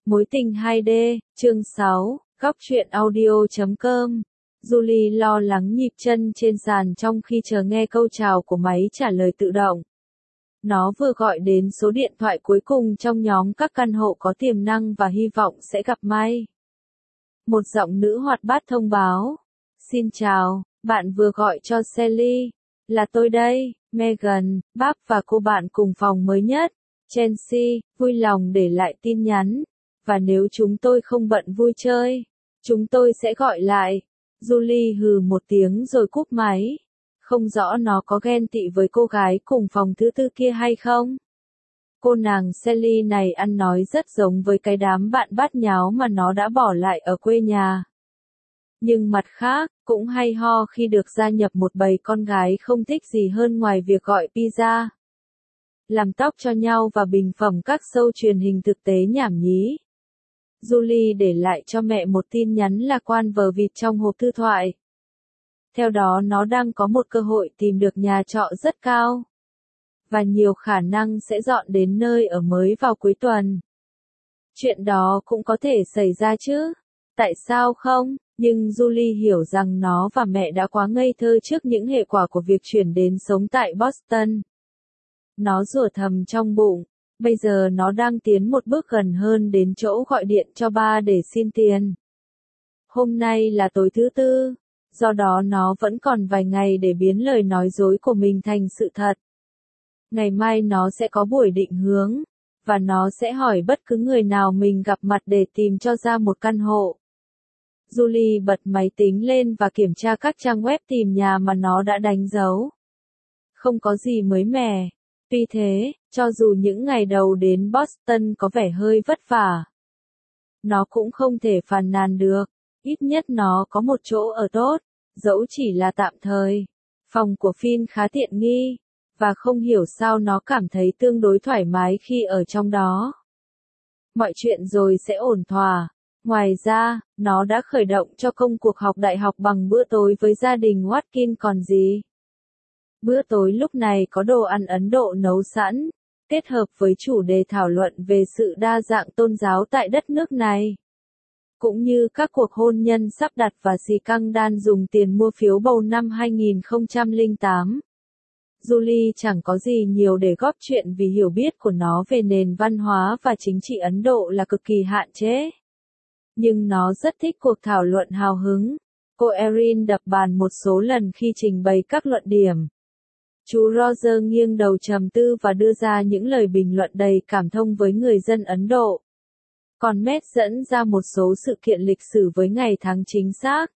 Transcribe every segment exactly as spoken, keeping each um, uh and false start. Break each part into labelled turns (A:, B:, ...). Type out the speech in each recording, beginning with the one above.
A: Mối tình hai D, chương sáu, góc truyện audio chấm com. Julie lo lắng nhịp chân trên sàn trong khi chờ nghe câu chào của máy trả lời tự động. Nó vừa gọi đến số điện thoại cuối cùng trong nhóm các căn hộ có tiềm năng và hy vọng sẽ gặp may. Một giọng nữ hoạt bát thông báo. Xin chào, bạn vừa gọi cho Sally. Là tôi đây, Megan, Bob và cô bạn cùng phòng mới nhất, Chelsea, vui lòng để lại tin nhắn. Và nếu chúng tôi không bận vui chơi, chúng tôi sẽ gọi lại. Julie hừ một tiếng rồi cúp máy. Không rõ nó có ghen tị với cô gái cùng phòng thứ tư kia hay không. Cô nàng Sally này ăn nói rất giống với cái đám bạn bát nháo mà nó đã bỏ lại ở quê nhà. Nhưng mặt khác, cũng hay ho khi được gia nhập một bầy con gái không thích gì hơn ngoài việc gọi pizza, làm tóc cho nhau và bình phẩm các show truyền hình thực tế nhảm nhí. Julie để lại cho mẹ một tin nhắn lạc quan vờ vịt trong hộp thư thoại. Theo đó nó đang có một cơ hội tìm được nhà trọ rất cao. Và nhiều khả năng sẽ dọn đến nơi ở mới vào cuối tuần. Chuyện đó cũng có thể xảy ra chứ. Tại sao không? Nhưng Julie hiểu rằng nó và mẹ đã quá ngây thơ trước những hệ quả của việc chuyển đến sống tại Boston. Nó rủa thầm trong bụng. Bây giờ nó đang tiến một bước gần hơn đến chỗ gọi điện cho ba để xin tiền. Hôm nay là tối thứ tư, do đó nó vẫn còn vài ngày để biến lời nói dối của mình thành sự thật. Ngày mai nó sẽ có buổi định hướng, và nó sẽ hỏi bất cứ người nào mình gặp mặt để tìm cho ra một căn hộ. Julie bật máy tính lên và kiểm tra các trang web tìm nhà mà nó đã đánh dấu. Không có gì mới mẻ. Tuy thế, cho dù những ngày đầu đến Boston có vẻ hơi vất vả, nó cũng không thể phàn nàn được. Ít nhất nó có một chỗ ở tốt, dẫu chỉ là tạm thời. Phòng của Finn khá tiện nghi, và không hiểu sao nó cảm thấy tương đối thoải mái khi ở trong đó. Mọi chuyện rồi sẽ ổn thỏa. Ngoài ra, nó đã khởi động cho công cuộc học đại học bằng bữa tối với gia đình Watkins còn gì. Bữa tối lúc này có đồ ăn Ấn Độ nấu sẵn, kết hợp với chủ đề thảo luận về sự đa dạng tôn giáo tại đất nước này. Cũng như các cuộc hôn nhân sắp đặt và scandal dùng tiền mua phiếu bầu năm hai nghìn không trăm lẻ tám. Julie chẳng có gì nhiều để góp chuyện vì hiểu biết của nó về nền văn hóa và chính trị Ấn Độ là cực kỳ hạn chế. Nhưng nó rất thích cuộc thảo luận hào hứng. Cô Erin đập bàn một số lần khi trình bày các luận điểm. Chú Roger nghiêng đầu trầm tư và đưa ra những lời bình luận đầy cảm thông với người dân Ấn Độ. Còn Matt dẫn ra một số sự kiện lịch sử với ngày tháng chính xác.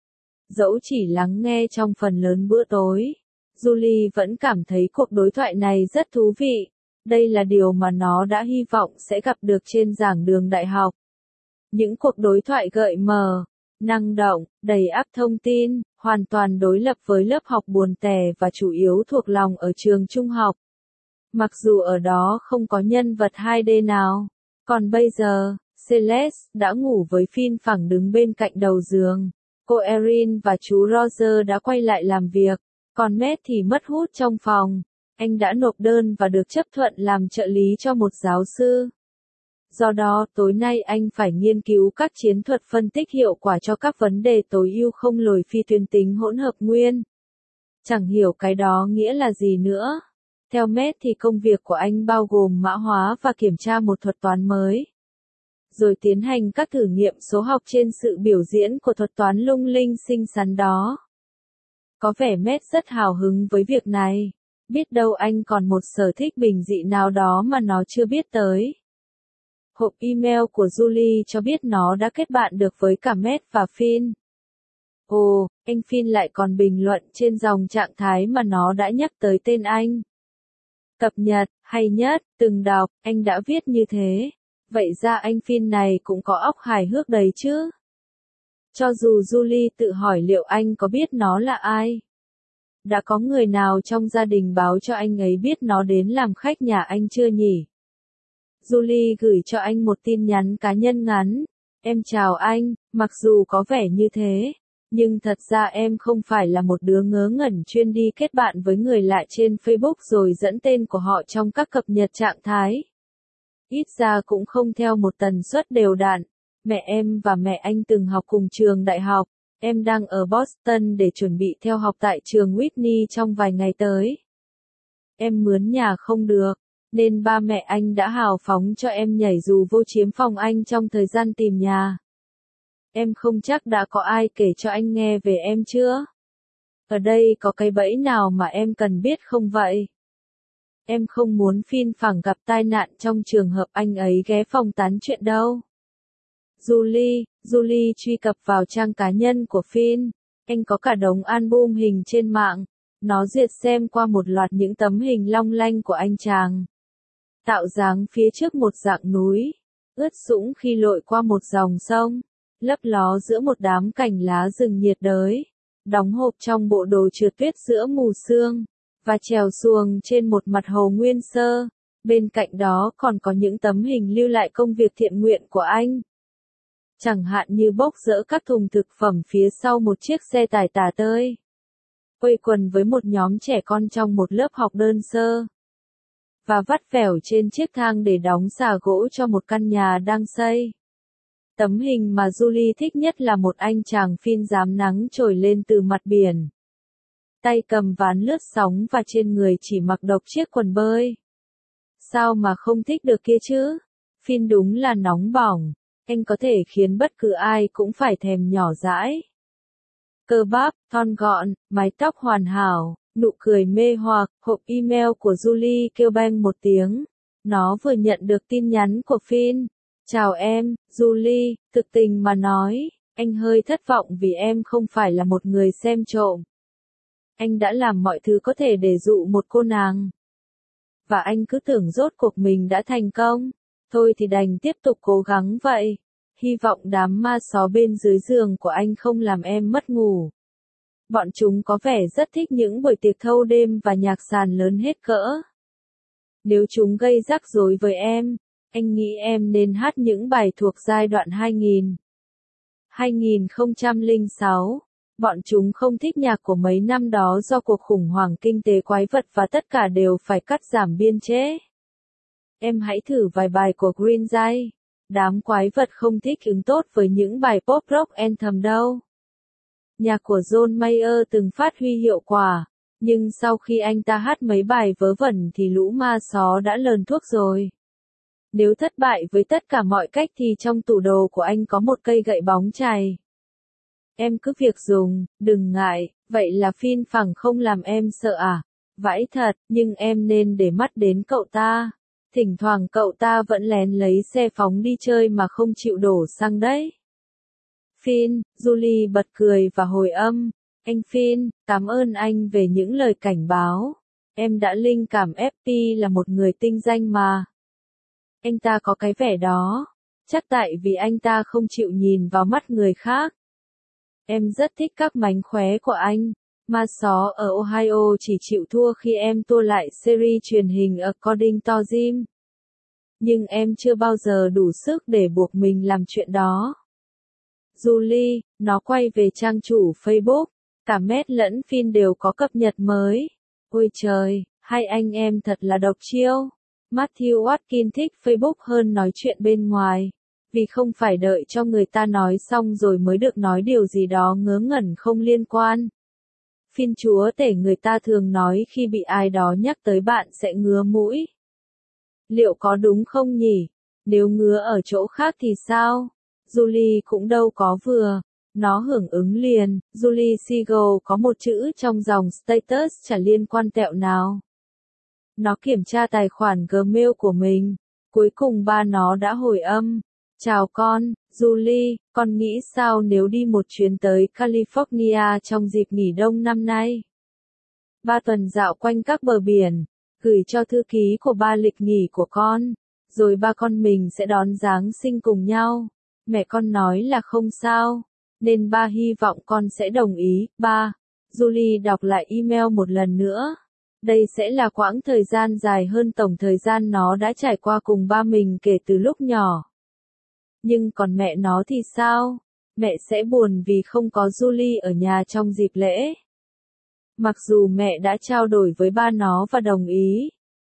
A: Dẫu chỉ lắng nghe trong phần lớn bữa tối, Julie vẫn cảm thấy cuộc đối thoại này rất thú vị. Đây là điều mà nó đã hy vọng sẽ gặp được trên giảng đường đại học. Những cuộc đối thoại gợi mở, năng động, đầy ắp thông tin, hoàn toàn đối lập với lớp học buồn tẻ và chủ yếu thuộc lòng ở trường trung học. Mặc dù ở đó không có nhân vật hai D nào. Còn bây giờ, Celeste đã ngủ với Finn phẳng đứng bên cạnh đầu giường. Cô Erin và chú Roger đã quay lại làm việc. Còn Matt thì mất hút trong phòng. Anh đã nộp đơn và được chấp thuận làm trợ lý cho một giáo sư. Do đó, tối nay anh phải nghiên cứu các chiến thuật phân tích hiệu quả cho các vấn đề tối ưu không lồi phi tuyến tính hỗn hợp nguyên. Chẳng hiểu cái đó nghĩa là gì nữa. Theo Matt thì công việc của anh bao gồm mã hóa và kiểm tra một thuật toán mới. Rồi tiến hành các thử nghiệm số học trên sự biểu diễn của thuật toán lung linh xinh xắn đó. Có vẻ Matt rất hào hứng với việc này. Biết đâu anh còn một sở thích bình dị nào đó mà nó chưa biết tới. Hộp email của Julie cho biết nó đã kết bạn được với cả Matt và Finn. Ồ, anh Finn lại còn bình luận trên dòng trạng thái mà nó đã nhắc tới tên anh. Cập nhật, hay nhất, từng đọc, anh đã viết như thế. Vậy ra anh Finn này cũng có óc hài hước đầy chứ. Cho dù Julie tự hỏi liệu anh có biết nó là ai. Đã có người nào trong gia đình báo cho anh ấy biết nó đến làm khách nhà anh chưa nhỉ? Julie gửi cho anh một tin nhắn cá nhân ngắn. Em chào anh, mặc dù có vẻ như thế, nhưng thật ra em không phải là một đứa ngớ ngẩn chuyên đi kết bạn với người lạ trên Facebook rồi dẫn tên của họ trong các cập nhật trạng thái. ít ra cũng không theo một tần suất đều đặn. Mẹ em và mẹ anh từng học cùng trường đại học, em đang ở Boston để chuẩn bị theo học tại trường Whitney trong vài ngày tới. Em mướn nhà không được, nên ba mẹ anh đã hào phóng cho em nhảy dù vô chiếm phòng anh trong thời gian tìm nhà. Em không chắc đã có ai kể cho anh nghe về em chưa? Ở đây có cái bẫy nào mà em cần biết không vậy? Em không muốn Finn phẳng gặp tai nạn trong trường hợp anh ấy ghé phòng tán chuyện đâu. Julie, Julie truy cập vào trang cá nhân của Finn. Anh có cả đống album hình trên mạng. Nó duyệt xem qua một loạt những tấm hình long lanh của anh chàng. Tạo dáng phía trước một dạng núi, ướt sũng khi lội qua một dòng sông, lấp ló giữa một đám cành lá rừng nhiệt đới, đóng hộp trong bộ đồ trượt tuyết giữa mù sương, và trèo xuồng trên một mặt hồ nguyên sơ. Bên cạnh đó còn có những tấm hình lưu lại công việc thiện nguyện của anh. Chẳng hạn như bốc dỡ các thùng thực phẩm phía sau một chiếc xe tải tả tơi. Quây quần với một nhóm trẻ con trong một lớp học đơn sơ. Và vắt vẻo trên chiếc thang để đóng xà gỗ cho một căn nhà đang xây. Tấm hình mà Julie thích nhất là một anh chàng Finn dám nắng trồi lên từ mặt biển. Tay cầm ván lướt sóng và trên người chỉ mặc độc chiếc quần bơi. Sao mà không thích được kia chứ? Finn đúng là nóng bỏng. Anh có thể khiến bất cứ ai cũng phải thèm nhỏ dãi. Cơ bắp, thon gọn, mái tóc hoàn hảo, nụ cười mê hoặc, hộp email của Julie kêu beng một tiếng. Nó vừa nhận được tin nhắn của Finn. Chào em, Julie, thực tình mà nói, anh hơi thất vọng vì em không phải là một người xem trộm. Anh đã làm mọi thứ có thể để dụ một cô nàng. Và anh cứ tưởng rốt cuộc mình đã thành công. Thôi thì đành tiếp tục cố gắng vậy. Hy vọng đám ma só bên dưới giường của anh không làm em mất ngủ. Bọn chúng có vẻ rất thích những buổi tiệc thâu đêm và nhạc sàn lớn hết cỡ. Nếu chúng gây rắc rối với em, anh nghĩ em nên hát những bài thuộc giai đoạn hai nghìn. hai nghìn không trăm lẻ sáu. Bọn chúng không thích nhạc của mấy năm đó do cuộc khủng hoảng kinh tế quái vật và tất cả đều phải cắt giảm biên chế. Em hãy thử vài bài của Green Day. Đám quái vật không thích ứng tốt với những bài pop rock anthem đâu. Nhạc của John Mayer từng phát huy hiệu quả, nhưng sau khi anh ta hát mấy bài vớ vẩn thì lũ ma só đã lờn thuốc rồi. Nếu thất bại với tất cả mọi cách thì trong tủ đồ của anh có một cây gậy bóng chày. Em cứ việc dùng, đừng ngại, vậy là Finn phẳng không làm em sợ à? Vãi thật, nhưng em nên để mắt đến cậu ta. Thỉnh thoảng cậu ta vẫn lén lấy xe phóng đi chơi mà không chịu đổ xăng đấy. Finn, Julie bật cười và hồi âm. Anh Finn, cảm ơn anh về những lời cảnh báo. Em đã linh cảm ép pê là một người tinh danh mà. Anh ta có cái vẻ đó. Chắc tại vì anh ta không chịu nhìn vào mắt người khác. Em rất thích các mánh khóe của anh. Ma só ở Ohio chỉ chịu thua khi em tua lại series truyền hình According to Jim. Nhưng em chưa bao giờ đủ sức để buộc mình làm chuyện đó. Julie, nó quay về trang chủ Facebook. Cả Matt lẫn Finn đều có cập nhật mới. Ôi trời, hai anh em thật là độc chiêu. Matthew Watkins thích Facebook hơn nói chuyện bên ngoài. Vì không phải đợi cho người ta nói xong rồi mới được nói điều gì đó ngớ ngẩn không liên quan. Finn chúa tể người ta thường nói khi bị ai đó nhắc tới bạn sẽ ngứa mũi. Liệu có đúng không nhỉ? Nếu ngứa ở chỗ khác thì sao? Julie cũng đâu có vừa. Nó hưởng ứng liền. Julie Siegel có một chữ trong dòng status chả liên quan tẹo nào. Nó kiểm tra tài khoản Gmail của mình. Cuối cùng ba nó đã hồi âm. Chào con, Julie, con nghĩ sao nếu đi một chuyến tới California trong dịp nghỉ đông năm nay? Ba tuần dạo quanh các bờ biển, gửi cho thư ký của ba lịch nghỉ của con, rồi ba con mình sẽ đón Giáng sinh cùng nhau. Mẹ con nói là không sao, nên ba hy vọng con sẽ đồng ý. Ba, Julie đọc lại email một lần nữa. Đây sẽ là quãng thời gian dài hơn tổng thời gian nó đã trải qua cùng ba mình kể từ lúc nhỏ. Nhưng còn mẹ nó thì sao? Mẹ sẽ buồn vì không có Julie ở nhà trong dịp lễ. Mặc dù mẹ đã trao đổi với ba nó và đồng ý.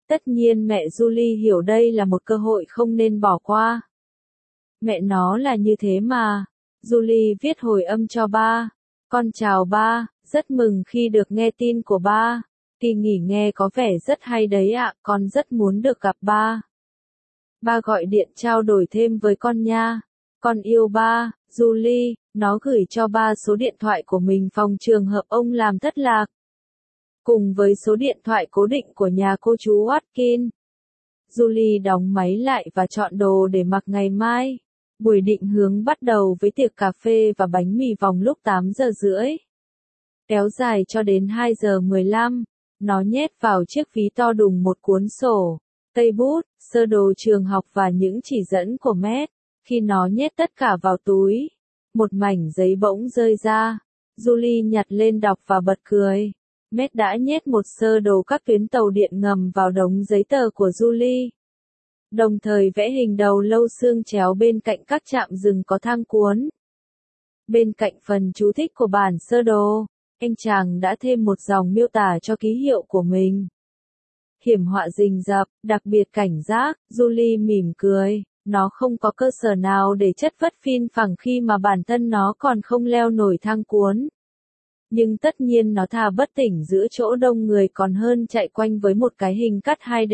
A: Tất nhiên mẹ Julie hiểu đây là một cơ hội không nên bỏ qua. Mẹ nó là như thế mà. Julie viết hồi âm cho ba. Con chào ba, rất mừng khi được nghe tin của ba. Kỳ nghỉ nghe có vẻ rất hay đấy ạ, con rất muốn được gặp ba. Ba gọi điện trao đổi thêm với con nha. Con yêu ba, Julie, nó gửi cho ba số điện thoại của mình phòng trường hợp ông làm thất lạc. Cùng với số điện thoại cố định của nhà cô chú Watkin. Julie đóng máy lại và chọn đồ để mặc ngày mai. Buổi định hướng bắt đầu với tiệc cà phê và bánh mì vòng lúc tám giờ rưỡi. Kéo dài cho đến hai giờ mười lăm. Nó nhét vào chiếc ví to đùng một cuốn sổ, cây bút, sơ đồ trường học và những chỉ dẫn của Matt. Khi nó nhét tất cả vào túi, một mảnh giấy bỗng rơi ra. Julie nhặt lên đọc và bật cười. Matt đã nhét một sơ đồ các tuyến tàu điện ngầm vào đống giấy tờ của Julie. Đồng thời vẽ hình đầu lâu xương chéo bên cạnh các trạm dừng có thang cuốn. Bên cạnh phần chú thích của bản sơ đồ, anh chàng đã thêm một dòng miêu tả cho ký hiệu của mình. Hiểm họa rình rập, đặc biệt cảnh giác, Julie mỉm cười, nó không có cơ sở nào để chất vất phin phẳng khi mà bản thân nó còn không leo nổi thang cuốn. Nhưng tất nhiên nó thà bất tỉnh giữa chỗ đông người còn hơn chạy quanh với một cái hình cắt hai D.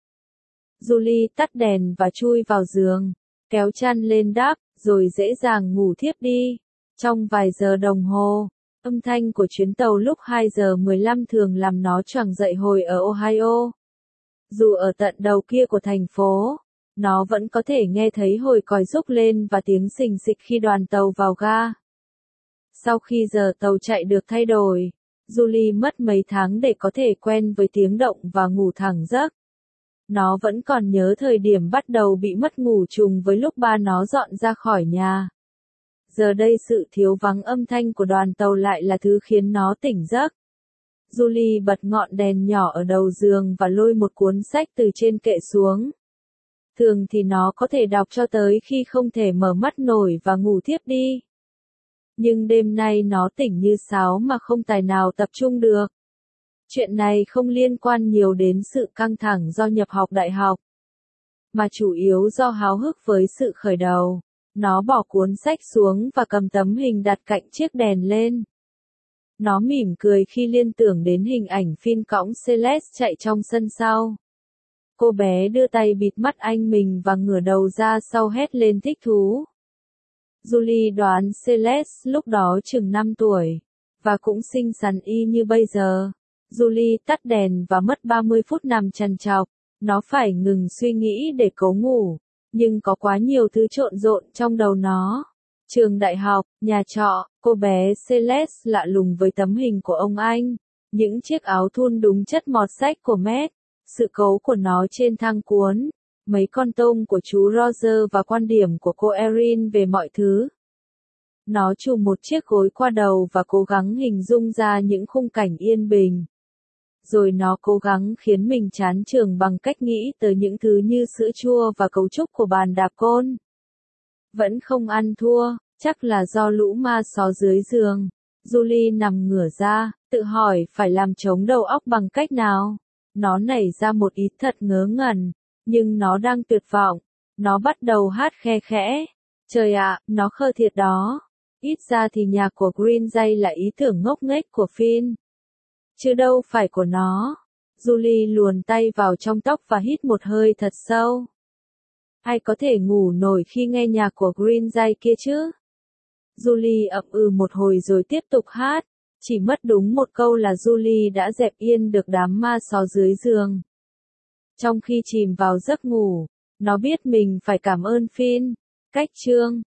A: Julie tắt đèn và chui vào giường, kéo chăn lên đắp, rồi dễ dàng ngủ thiếp đi. Trong vài giờ đồng hồ, âm thanh của chuyến tàu lúc hai giờ mười lăm thường làm nó choàng dậy hồi ở Ohio. Dù ở tận đầu kia của thành phố, nó vẫn có thể nghe thấy hồi còi rúc lên và tiếng xình xịch khi đoàn tàu vào ga. Sau khi giờ tàu chạy được thay đổi, Julie mất mấy tháng để có thể quen với tiếng động và ngủ thẳng giấc. Nó vẫn còn nhớ thời điểm bắt đầu bị mất ngủ trùng với lúc ba nó dọn ra khỏi nhà. Giờ đây sự thiếu vắng âm thanh của đoàn tàu lại là thứ khiến nó tỉnh giấc. Julie bật ngọn đèn nhỏ ở đầu giường và lôi một cuốn sách từ trên kệ xuống. Thường thì nó có thể đọc cho tới khi không thể mở mắt nổi và ngủ thiếp đi. Nhưng đêm nay nó tỉnh như sáo mà không tài nào tập trung được. Chuyện này không liên quan nhiều đến sự căng thẳng do nhập học đại học, mà chủ yếu do háo hức với sự khởi đầu. Nó bỏ cuốn sách xuống và cầm tấm hình đặt cạnh chiếc đèn lên. Nó mỉm cười khi liên tưởng đến hình ảnh Finn cõng Celeste chạy trong sân sau. Cô bé đưa tay bịt mắt anh mình và ngửa đầu ra sau hét lên thích thú. Julie đoán Celeste lúc đó chừng năm tuổi, và cũng xinh xắn y như bây giờ. Julie tắt đèn và mất ba mươi phút nằm trằn trọc. Nó phải ngừng suy nghĩ để cố ngủ, nhưng có quá nhiều thứ trộn rộn trong đầu nó. Trường đại học, nhà trọ, cô bé Celeste lạ lùng với tấm hình của ông anh, những chiếc áo thun đúng chất mọt sách của Matt, sự cố của nó trên thang cuốn, mấy con tôm của chú Roger và quan điểm của cô Erin về mọi thứ. Nó chùm một chiếc gối qua đầu và cố gắng hình dung ra những khung cảnh yên bình. Rồi nó cố gắng khiến mình chán trường bằng cách nghĩ tới những thứ như sữa chua và cấu trúc của bàn đạp côn. Vẫn không ăn thua, chắc là do lũ ma só dưới giường. Julie nằm ngửa ra, tự hỏi phải làm trống đầu óc bằng cách nào. Nó nảy ra một ý thật ngớ ngẩn, nhưng nó đang tuyệt vọng. Nó bắt đầu hát khe khẽ. Trời ạ, nó khờ thiệt đó. Ít ra thì nhạc của Green Day là ý tưởng ngốc nghếch của Finn, chứ đâu phải của nó. Julie luồn tay vào trong tóc và hít một hơi thật sâu. Ai có thể ngủ nổi khi nghe nhạc của Green Day kia chứ? Julie ậm ừ một hồi rồi tiếp tục hát. Chỉ mất đúng một câu là Julie đã dẹp yên được đám ma só dưới giường. Trong khi chìm vào giấc ngủ, nó biết mình phải cảm ơn Finn. Cách chương